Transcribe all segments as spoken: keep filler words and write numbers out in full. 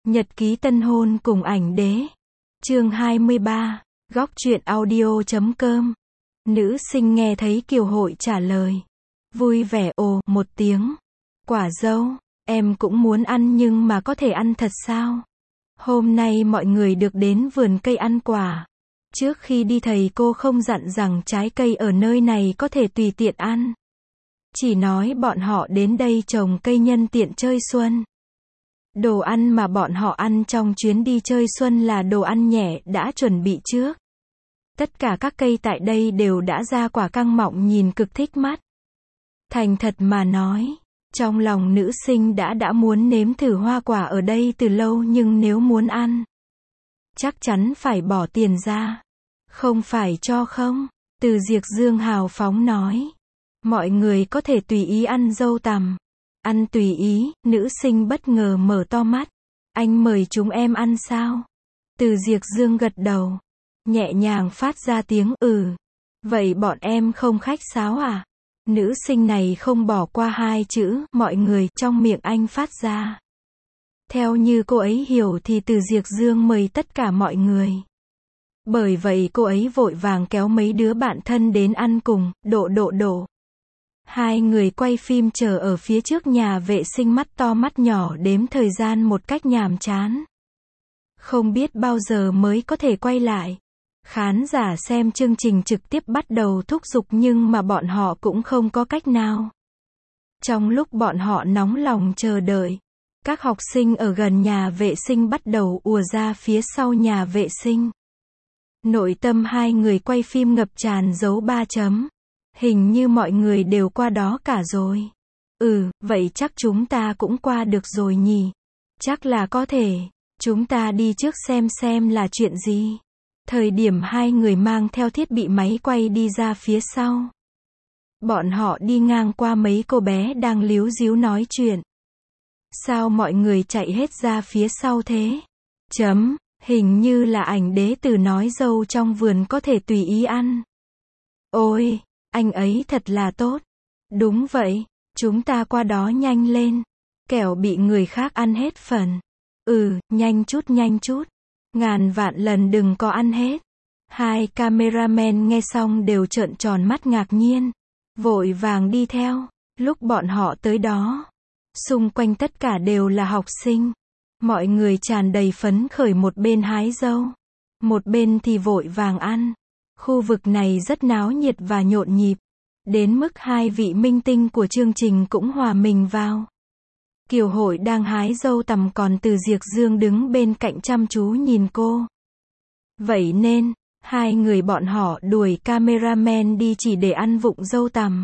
Nhật ký tân hôn cùng ảnh đế. Chương hai mươi ba, góc truyện audio chấm com. Nữ sinh nghe thấy Kiều Hội trả lời. Vui vẻ ồ một tiếng. Quả dâu, em cũng muốn ăn nhưng mà có thể ăn thật sao? Hôm nay mọi người được đến vườn cây ăn quả. Trước khi đi thầy cô không dặn rằng trái cây ở nơi này có thể tùy tiện ăn. Chỉ nói bọn họ đến đây trồng cây nhân tiện chơi xuân. Đồ ăn mà bọn họ ăn trong chuyến đi chơi xuân là đồ ăn nhẹ đã chuẩn bị trước. Tất cả các cây tại đây đều đã ra quả căng mọng nhìn cực thích mắt. Thành thật mà nói, trong lòng nữ sinh đã đã muốn nếm thử hoa quả ở đây từ lâu nhưng nếu muốn ăn, chắc chắn phải bỏ tiền ra. Không phải cho không? Từ Diệc Dương hào phóng nói. Mọi người có thể tùy ý ăn dâu tằm. Ăn tùy ý, nữ sinh bất ngờ mở to mắt. Anh mời chúng em ăn sao? Từ Diệc Dương gật đầu. Nhẹ nhàng phát ra tiếng ừ. Vậy bọn em không khách sáo à? Nữ sinh này không bỏ qua hai chữ mọi người trong miệng anh phát ra. Theo như cô ấy hiểu thì Từ Diệc Dương mời tất cả mọi người. Bởi vậy cô ấy vội vàng kéo mấy đứa bạn thân đến ăn cùng, độ độ độ. Hai người quay phim chờ ở phía trước nhà vệ sinh mắt to mắt nhỏ đếm thời gian một cách nhàm chán. Không biết bao giờ mới có thể quay lại. Khán giả xem chương trình trực tiếp bắt đầu thúc giục nhưng mà bọn họ cũng không có cách nào. Trong lúc bọn họ nóng lòng chờ đợi, các học sinh ở gần nhà vệ sinh bắt đầu ùa ra phía sau nhà vệ sinh. Nội tâm hai người quay phim ngập tràn dấu ba chấm. Hình như mọi người đều qua đó cả rồi. Ừ, vậy chắc chúng ta cũng qua được rồi nhỉ. Chắc là có thể. Chúng ta đi trước xem xem là chuyện gì. Thời điểm hai người mang theo thiết bị máy quay đi ra phía sau. Bọn họ đi ngang qua mấy cô bé đang líu díu nói chuyện. Sao mọi người chạy hết ra phía sau thế? Chấm, hình như là ảnh đế từ nói dâu trong vườn có thể tùy ý ăn. Ôi, anh ấy thật là tốt. Đúng vậy, chúng ta qua đó nhanh lên. Kẻo bị người khác ăn hết phần. Ừ, nhanh chút nhanh chút. Ngàn vạn lần đừng có ăn hết. Hai cameraman nghe xong đều trợn tròn mắt ngạc nhiên. Vội vàng đi theo. Lúc bọn họ tới đó, xung quanh tất cả đều là học sinh. Mọi người tràn đầy phấn khởi, một bên hái dâu, một bên thì vội vàng ăn. Khu vực này rất náo nhiệt và nhộn nhịp. Đến mức hai vị minh tinh của chương trình cũng hòa mình vào. Kiều Hội đang hái dâu tằm còn Từ Diệc Dương đứng bên cạnh chăm chú nhìn cô. Vậy nên, hai người bọn họ đuổi cameraman đi chỉ để ăn vụng dâu tằm.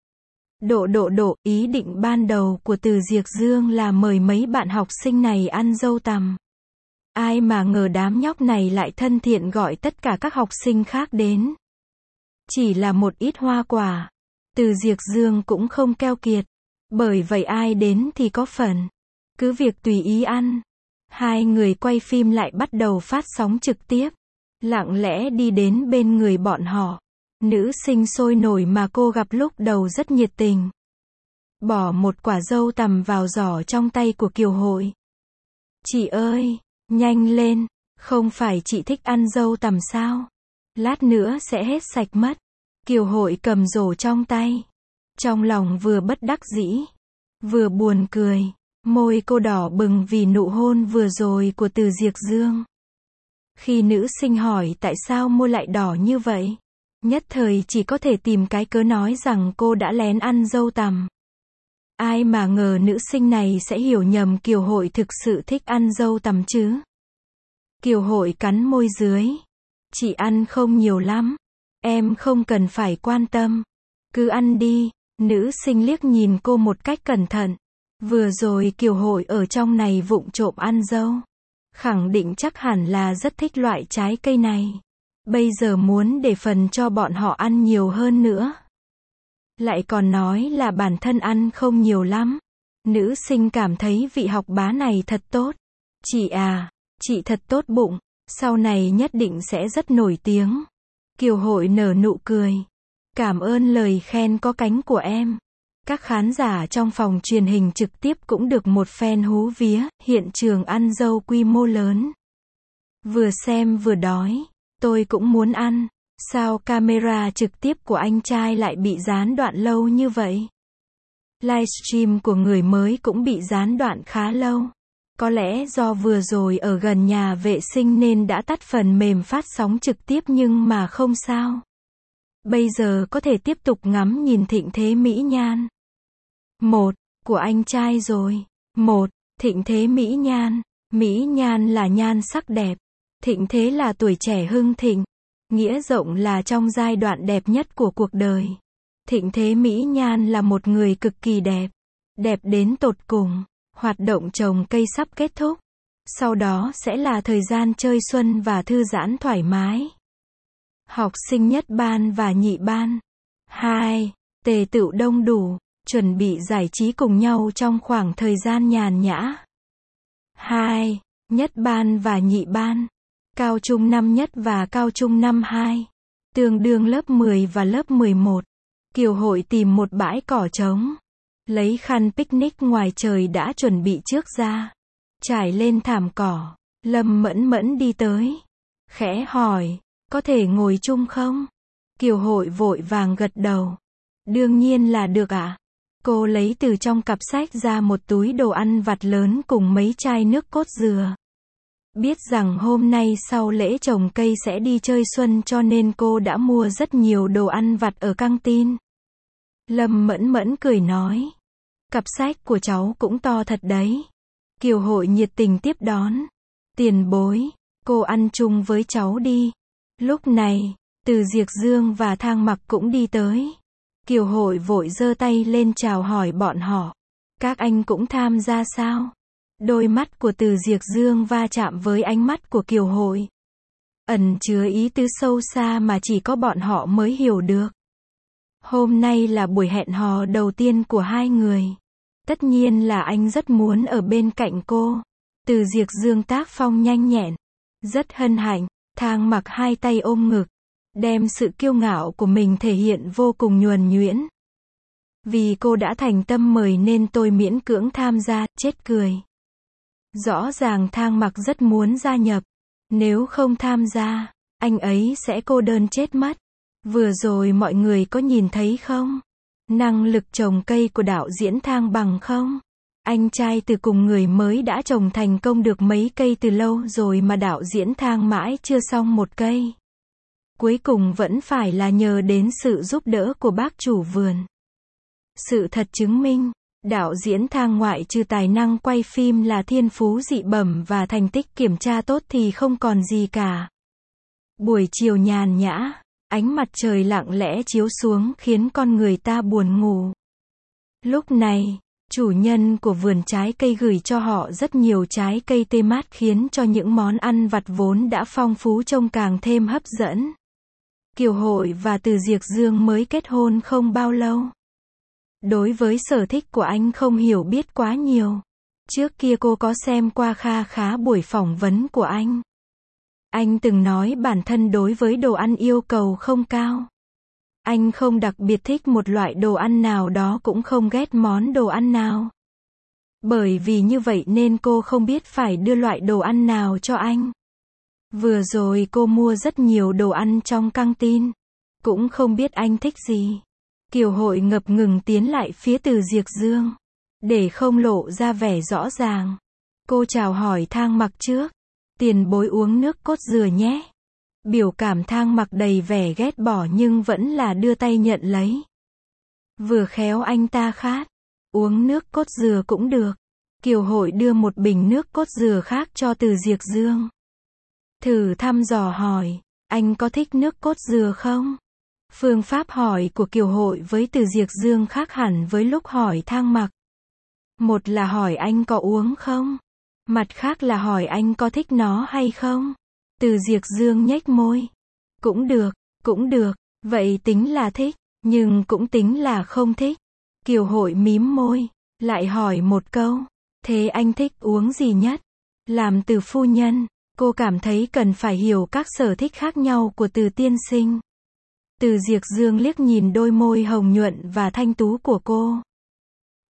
Độ độ độ, ý định ban đầu của Từ Diệc Dương là mời mấy bạn học sinh này ăn dâu tằm. Ai mà ngờ đám nhóc này lại thân thiện gọi tất cả các học sinh khác đến. Chỉ là một ít hoa quả. Từ Diệc Dương cũng không keo kiệt. Bởi vậy ai đến thì có phần. Cứ việc tùy ý ăn. Hai người quay phim lại bắt đầu phát sóng trực tiếp. Lặng lẽ đi đến bên người bọn họ. Nữ sinh sôi nổi mà cô gặp lúc đầu rất nhiệt tình. Bỏ một quả dâu tằm vào giỏ trong tay của Kiều Hội. Chị ơi, nhanh lên, không phải chị thích ăn dâu tằm sao? Lát nữa sẽ hết sạch mất. Kiều Hội cầm rổ trong tay. Trong lòng vừa bất đắc dĩ, vừa buồn cười. Môi cô đỏ bừng vì nụ hôn vừa rồi của Từ Diệc Dương. Khi nữ sinh hỏi tại sao môi lại đỏ như vậy, nhất thời chỉ có thể tìm cái cớ nói rằng cô đã lén ăn dâu tằm. Ai mà ngờ nữ sinh này sẽ hiểu nhầm Kiều Hội thực sự thích ăn dâu tằm chứ. Kiều Hội cắn môi dưới. Chị ăn không nhiều lắm. Em không cần phải quan tâm. Cứ ăn đi. Nữ sinh liếc nhìn cô một cách cẩn thận. Vừa rồi Kiều Hội ở trong này vụng trộm ăn dâu. Khẳng định chắc hẳn là rất thích loại trái cây này. Bây giờ muốn để phần cho bọn họ ăn nhiều hơn nữa. Lại còn nói là bản thân ăn không nhiều lắm. Nữ sinh cảm thấy vị học bá này thật tốt. Chị à, chị thật tốt bụng. Sau này nhất định sẽ rất nổi tiếng. Kiều Hội nở nụ cười. Cảm ơn lời khen có cánh của em. Các khán giả trong phòng truyền hình trực tiếp cũng được một phen hú vía, hiện trường ăn dâu quy mô lớn. Vừa xem vừa đói, tôi cũng muốn ăn. Sao camera trực tiếp của anh trai lại bị gián đoạn lâu như vậy? Livestream của người mới cũng bị gián đoạn khá lâu. Có lẽ do vừa rồi ở gần nhà vệ sinh nên đã tắt phần mềm phát sóng trực tiếp nhưng mà không sao. Bây giờ có thể tiếp tục ngắm nhìn thịnh thế mỹ nhan. Một, của anh trai rồi. Một, thịnh thế mỹ nhan. Mỹ nhan là nhan sắc đẹp. Thịnh thế là tuổi trẻ hưng thịnh. Nghĩa rộng là trong giai đoạn đẹp nhất của cuộc đời. Thịnh thế mỹ nhan là một người cực kỳ đẹp. Đẹp đến tột cùng. Hoạt động trồng cây sắp kết thúc. Sau đó sẽ là thời gian chơi xuân và thư giãn thoải mái. Học sinh nhất ban và nhị ban. Hai. Tề tựu đông đủ. Chuẩn bị giải trí cùng nhau trong khoảng thời gian nhàn nhã. Hai. Nhất ban và nhị ban. Cao trung năm nhất và cao trung năm hai. Tương đương lớp mười và lớp mười một. Kiều Hội tìm một bãi cỏ trống. Lấy khăn picnic ngoài trời đã chuẩn bị trước ra. Trải lên thảm cỏ. Lâm Mẫn Mẫn đi tới. Khẽ hỏi, có thể ngồi chung không? Kiều Hội vội vàng gật đầu. Đương nhiên là được ạ. À? Cô lấy từ trong cặp sách ra một túi đồ ăn vặt lớn cùng mấy chai nước cốt dừa. Biết rằng hôm nay sau lễ trồng cây sẽ đi chơi xuân cho nên cô đã mua rất nhiều đồ ăn vặt ở căng tin. Lâm Mẫn Mẫn cười nói. Cặp sách của cháu cũng to thật đấy. Kiều Hội nhiệt tình tiếp đón. Tiền bối, cô ăn chung với cháu đi. Lúc này, Từ Diệc Dương và Thang Mặc cũng đi tới. Kiều Hội vội giơ tay lên chào hỏi bọn họ. Các anh cũng tham gia sao? Đôi mắt của Từ Diệc Dương va chạm với ánh mắt của Kiều Hội. Ẩn chứa ý tứ sâu xa mà chỉ có bọn họ mới hiểu được. Hôm nay là buổi hẹn hò đầu tiên của hai người. Tất nhiên là anh rất muốn ở bên cạnh cô. Từ Diệc Dương tác phong nhanh nhẹn. Rất hân hạnh. Thang Mặc hai tay ôm ngực. Đem sự kiêu ngạo của mình thể hiện vô cùng nhuần nhuyễn. Vì cô đã thành tâm mời nên tôi miễn cưỡng tham gia, chết cười. Rõ ràng Thang Mặc rất muốn gia nhập. Nếu không tham gia, anh ấy sẽ cô đơn chết mất. Vừa rồi mọi người có nhìn thấy không? Năng lực trồng cây của đạo diễn Thang bằng không? Anh trai Từ cùng người mới đã trồng thành công được mấy cây từ lâu rồi mà đạo diễn Thang mãi chưa xong một cây. Cuối cùng vẫn phải là nhờ đến sự giúp đỡ của bác chủ vườn. Sự thật chứng minh, đạo diễn Thang ngoại trừ tài năng quay phim là thiên phú dị bẩm và thành tích kiểm tra tốt thì không còn gì cả. Buổi chiều nhàn nhã, ánh mặt trời lặng lẽ chiếu xuống khiến con người ta buồn ngủ. Lúc này, chủ nhân của vườn trái cây gửi cho họ rất nhiều trái cây tươi mát khiến cho những món ăn vặt vốn đã phong phú trông càng thêm hấp dẫn. Kiều Hội và Từ Diệc Dương mới kết hôn không bao lâu. Đối với sở thích của anh không hiểu biết quá nhiều. Trước kia cô có xem qua kha khá buổi phỏng vấn của anh. Anh từng nói bản thân đối với đồ ăn yêu cầu không cao. Anh không đặc biệt thích một loại đồ ăn nào đó cũng không ghét món đồ ăn nào. Bởi vì như vậy nên cô không biết phải đưa loại đồ ăn nào cho anh. Vừa rồi cô mua rất nhiều đồ ăn trong căng tin. Cũng không biết anh thích gì. Kiều Hội ngập ngừng tiến lại phía Từ Diệc Dương. Để không lộ ra vẻ rõ ràng. Cô chào hỏi Thang Mặc trước. Tiền bối uống nước cốt dừa nhé. Biểu cảm Thang Mặc đầy vẻ ghét bỏ nhưng vẫn là đưa tay nhận lấy. Vừa khéo anh ta khát. Uống nước cốt dừa cũng được. Kiều Hội đưa một bình nước cốt dừa khác cho Từ Diệc Dương. Thử thăm dò hỏi, anh có thích nước cốt dừa không? Phương pháp hỏi của Kiều Hội với Từ Diệc Dương khác hẳn với lúc hỏi Thang Mặc. Một là hỏi anh có uống không? Mặt khác là hỏi anh có thích nó hay không? Từ Diệc Dương nhếch môi. Cũng được, cũng được, vậy tính là thích, nhưng cũng tính là không thích. Kiều Hội mím môi, lại hỏi một câu. Thế anh thích uống gì nhất? Làm Từ phu nhân, cô cảm thấy cần phải hiểu các sở thích khác nhau của Từ tiên sinh. Từ Diệc Dương liếc nhìn đôi môi hồng nhuận và thanh tú của cô.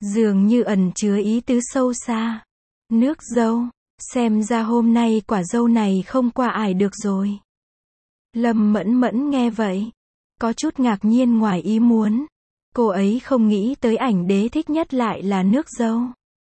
dường như ẩn chứa ý tứ sâu xa. Nước dâu, xem ra hôm nay quả dâu này không qua ải được rồi. Lâm Mẫn Mẫn nghe vậy, có chút ngạc nhiên ngoài ý muốn. Cô ấy không nghĩ tới ảnh đế thích nhất lại là nước dâu.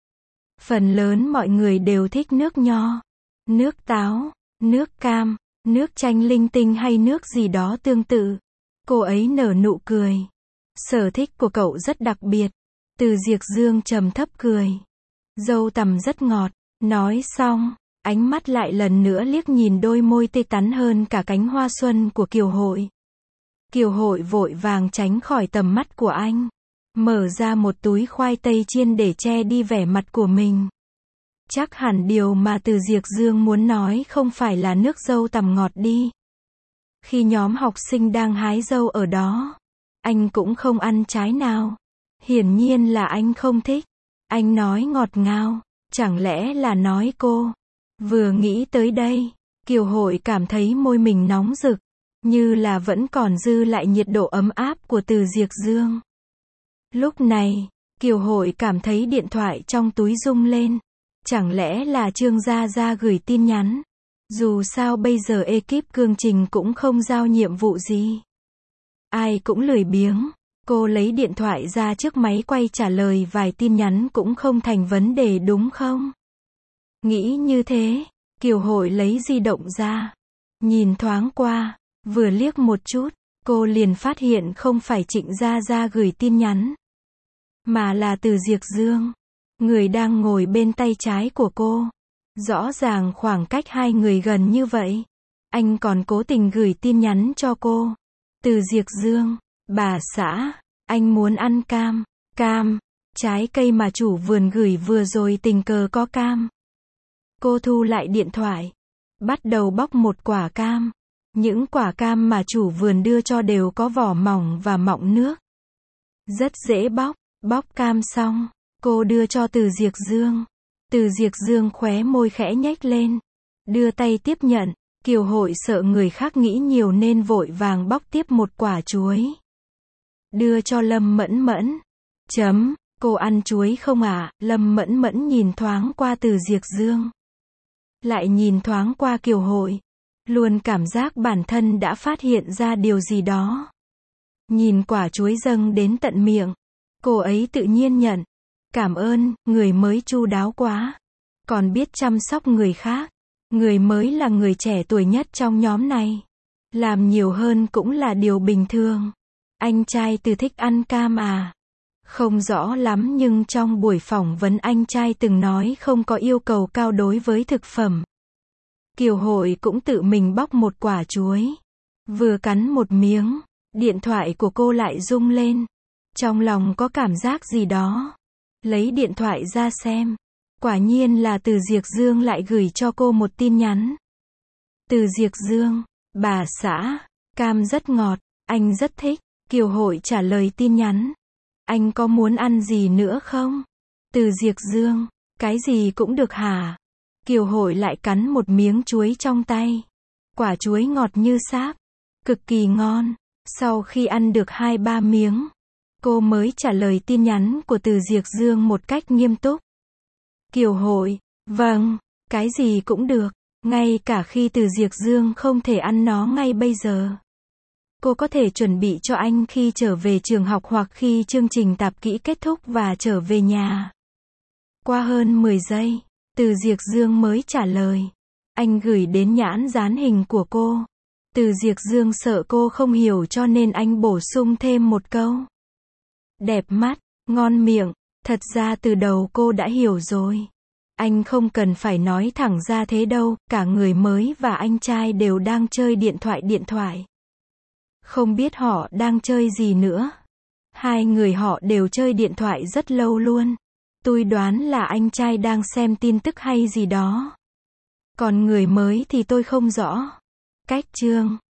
Phần lớn mọi người đều thích nước nho, nước táo, nước cam, nước chanh linh tinh hay nước gì đó tương tự. Cô ấy nở nụ cười. Sở thích của cậu rất đặc biệt. Từ Diệc Dương trầm thấp cười. Dâu tằm rất ngọt. Nói xong, ánh mắt lại lần nữa liếc nhìn đôi môi tươi tắn hơn cả cánh hoa xuân của Kiều Hội. Kiều Hội vội vàng tránh khỏi tầm mắt của anh. Mở ra một túi khoai tây chiên để che đi vẻ mặt của mình. Chắc hẳn điều mà Từ Diệc Dương muốn nói không phải là nước dâu tằm ngọt đi. Khi nhóm học sinh đang hái dâu ở đó, anh cũng không ăn trái nào. Hiển nhiên là anh không thích. Anh nói ngọt ngào, chẳng lẽ là nói cô. Vừa nghĩ tới đây, Kiều Hội cảm thấy môi mình nóng rực, như là vẫn còn dư lại nhiệt độ ấm áp của Từ Diệc Dương. Lúc này, Kiều Hội cảm thấy điện thoại trong túi rung lên. Chẳng lẽ là Trương Gia Gia gửi tin nhắn? Dù sao bây giờ ekip cương trình cũng không giao nhiệm vụ gì. Ai cũng lười biếng. Cô lấy điện thoại ra trước máy quay trả lời vài tin nhắn cũng không thành vấn đề đúng không? Nghĩ như thế, Kiều Hội lấy di động ra. Nhìn thoáng qua, vừa liếc một chút, cô liền phát hiện không phải Trịnh Gia Gia gửi tin nhắn, mà là Từ Diệc Dương, người đang ngồi bên tay trái của cô. Rõ ràng khoảng cách hai người gần như vậy. Anh còn cố tình gửi tin nhắn cho cô. Từ Diệc Dương, bà xã, anh muốn ăn cam. Cam, trái cây mà chủ vườn gửi vừa rồi tình cờ có cam. Cô thu lại điện thoại, bắt đầu bóc một quả cam. Những quả cam mà chủ vườn đưa cho đều có vỏ mỏng và mọng nước. Rất dễ bóc. Bóc cam xong, cô đưa cho Từ Diệc Dương. Từ Diệc Dương khóe môi khẽ nhếch lên, đưa tay tiếp nhận. Kiều Hội sợ người khác nghĩ nhiều nên vội vàng bóc tiếp một quả chuối. Đưa cho Lâm Mẫn Mẫn. Chấm, cô ăn chuối không ạ? À? Lâm Mẫn Mẫn nhìn thoáng qua Từ Diệc Dương, lại nhìn thoáng qua Kiều Hội. Luôn cảm giác bản thân đã phát hiện ra điều gì đó. Nhìn quả chuối dâng đến tận miệng, cô ấy tự nhiên nhận. Cảm ơn, người mới chu đáo quá. Còn biết chăm sóc người khác. Người mới là người trẻ tuổi nhất trong nhóm này. Làm nhiều hơn cũng là điều bình thường. Anh trai Từ thích ăn cam à? Không rõ lắm nhưng trong buổi phỏng vấn anh trai từng nói không có yêu cầu cao đối với thực phẩm. Kiều Hội cũng tự mình bóc một quả chuối. Vừa cắn một miếng, điện thoại của cô lại rung lên. Trong lòng có cảm giác gì đó. Lấy điện thoại ra xem. Quả nhiên là Từ Diệc Dương lại gửi cho cô một tin nhắn. Từ Diệc Dương, bà xã, cam rất ngọt, anh rất thích. Kiều Hội trả lời tin nhắn. Anh có muốn ăn gì nữa không? Từ Diệc Dương, cái gì cũng được hả? Kiều Hội lại cắn một miếng chuối trong tay. Quả chuối ngọt như sáp, cực kỳ ngon. Sau khi ăn được hai ba miếng, cô mới trả lời tin nhắn của Từ Diệc Dương một cách nghiêm túc. Kiều Hội, vâng, cái gì cũng được, ngay cả khi Từ Diệc Dương không thể ăn nó ngay bây giờ. Cô có thể chuẩn bị cho anh khi trở về trường học hoặc khi chương trình tạp kỹ kết thúc và trở về nhà. Qua hơn mười giây, Từ Diệc Dương mới trả lời. Anh gửi đến nhãn dán hình của cô. Từ Diệc Dương sợ cô không hiểu cho nên anh bổ sung thêm một câu. Đẹp mắt, ngon miệng, thật ra từ đầu cô đã hiểu rồi. Anh không cần phải nói thẳng ra thế đâu, cả người mới và anh trai đều đang chơi điện thoại điện thoại. Không biết họ đang chơi gì nữa. Hai người họ đều chơi điện thoại rất lâu luôn. Tôi đoán là anh trai đang xem tin tức hay gì đó. Còn người mới thì tôi không rõ. Cách chương